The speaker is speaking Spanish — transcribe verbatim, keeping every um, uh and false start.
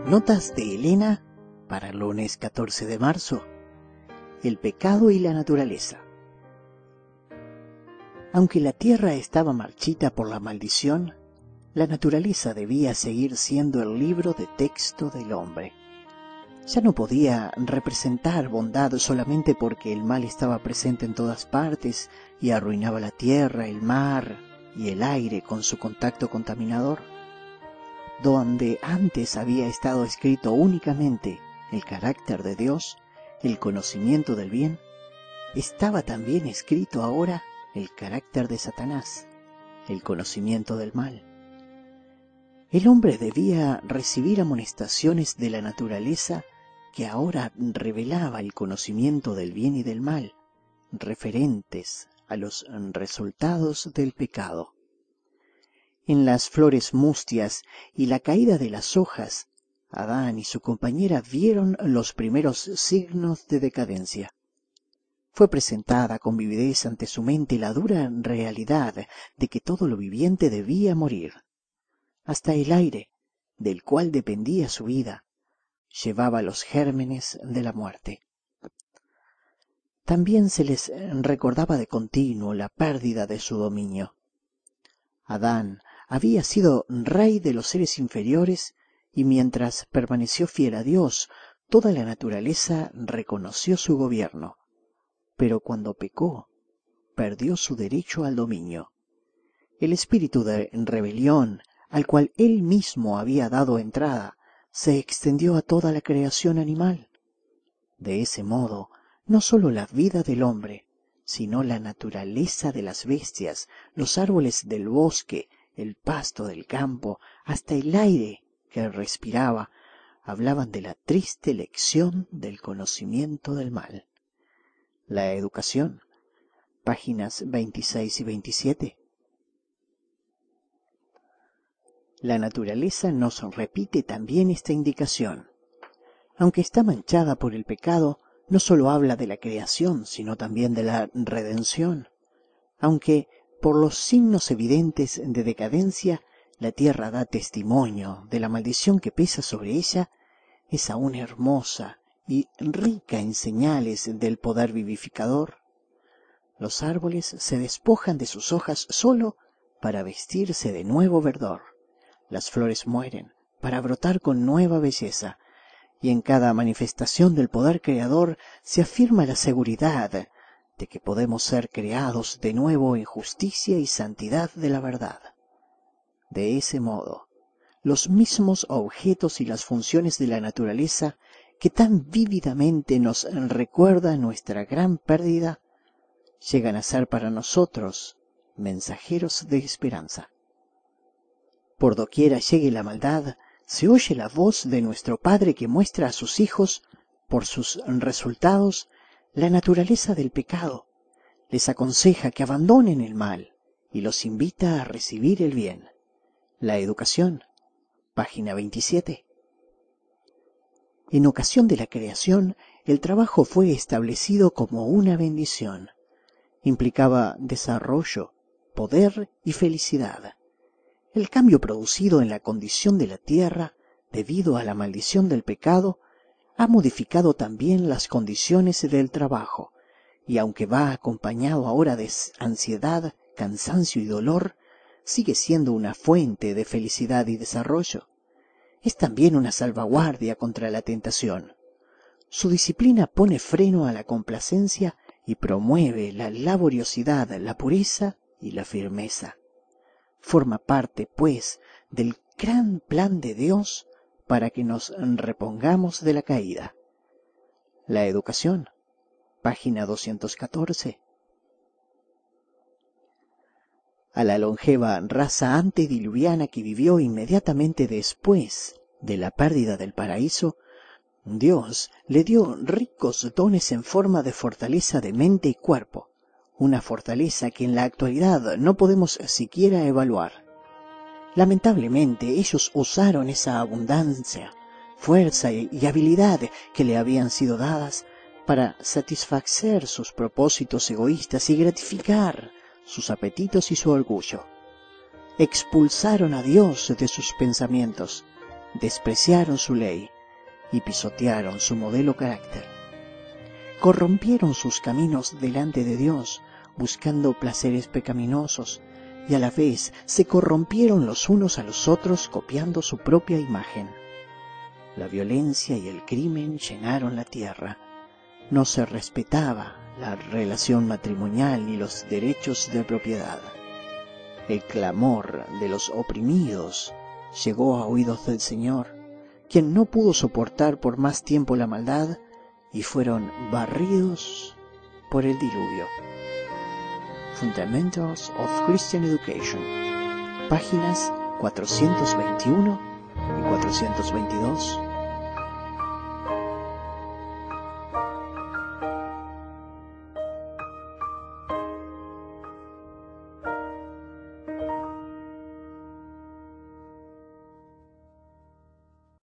Notas de Elena para el lunes catorce de marzo. El pecado y la naturaleza. Aunque la tierra estaba marchita por la maldición, la naturaleza debía seguir siendo el libro de texto del hombre. Ya no podía representar bondad solamente porque el mal estaba presente en todas partes y arruinaba la tierra, el mar y el aire con su contacto contaminador. Donde antes había estado escrito únicamente el carácter de Dios, el conocimiento del bien, estaba también escrito ahora el carácter de Satanás, el conocimiento del mal. El hombre debía recibir amonestaciones de la naturaleza que ahora revelaba el conocimiento del bien y del mal, referentes a los resultados del pecado. En las flores mustias y la caída de las hojas, Adán y su compañera vieron los primeros signos de decadencia. Fue presentada con vividez ante su mente la dura realidad de que todo lo viviente debía morir. Hasta el aire, del cual dependía su vida, llevaba los gérmenes de la muerte. También se les recordaba de continuo la pérdida de su dominio. Adán había sido rey de los seres inferiores y mientras permaneció fiel a Dios, toda la naturaleza reconoció su gobierno. Pero cuando pecó, perdió su derecho al dominio. El espíritu de rebelión, al cual él mismo había dado entrada, se extendió a toda la creación animal. De ese modo, no sólo la vida del hombre, sino la naturaleza de las bestias, los árboles del bosque, el pasto del campo, hasta el aire que respiraba, hablaban de la triste lección del conocimiento del mal. La educación, páginas veintiséis y veintisiete. La naturaleza nos repite también esta indicación. Aunque está manchada por el pecado, no solo habla de la creación, sino también de la redención. Aunque, por los signos evidentes de decadencia, la tierra da testimonio de la maldición que pesa sobre ella, es aún hermosa y rica en señales del poder vivificador. Los árboles se despojan de sus hojas solo para vestirse de nuevo verdor. Las flores mueren para brotar con nueva belleza, y en cada manifestación del poder creador se afirma la seguridad de que podemos ser creados de nuevo en justicia y santidad de la verdad. De ese modo, los mismos objetos y las funciones de la naturaleza que tan vívidamente nos recuerda nuestra gran pérdida, llegan a ser para nosotros mensajeros de esperanza. Por doquiera llegue la maldad, se oye la voz de nuestro Padre que muestra a sus hijos, por sus resultados, la naturaleza del pecado. Les aconseja que abandonen el mal y los invita a recibir el bien. La educación, página veintisiete. En ocasión de la creación, el trabajo fue establecido como una bendición. Implicaba desarrollo, poder y felicidad. El cambio producido en la condición de la tierra, debido a la maldición del pecado, ha modificado también las condiciones del trabajo, y aunque va acompañado ahora de ansiedad, cansancio y dolor, sigue siendo una fuente de felicidad y desarrollo. Es también una salvaguardia contra la tentación. Su disciplina pone freno a la complacencia y promueve la laboriosidad, la pureza y la firmeza. Forma parte, pues, del gran plan de Dios para que nos repongamos de la caída. La educación, página doscientos catorce. A la longeva raza antediluviana que vivió inmediatamente después de la pérdida del paraíso, Dios le dio ricos dones en forma de fortaleza de mente y cuerpo, una fortaleza que en la actualidad no podemos siquiera evaluar. Lamentablemente ellos usaron esa abundancia, fuerza y habilidad que le habían sido dadas para satisfacer sus propósitos egoístas y gratificar sus apetitos y su orgullo. Expulsaron a Dios de sus pensamientos, despreciaron su ley y pisotearon su modelo carácter. Corrompieron sus caminos delante de Dios, buscando placeres pecaminosos, y a la vez se corrompieron los unos a los otros copiando su propia imagen. La violencia y el crimen llenaron la tierra. No se respetaba la relación matrimonial ni los derechos de propiedad. El clamor de los oprimidos llegó a oídos del Señor, quien no pudo soportar por más tiempo la maldad, y fueron barridos por el diluvio. Fundamentals of Christian Education, páginas cuatrocientos veintiuno y cuatrocientos veintidós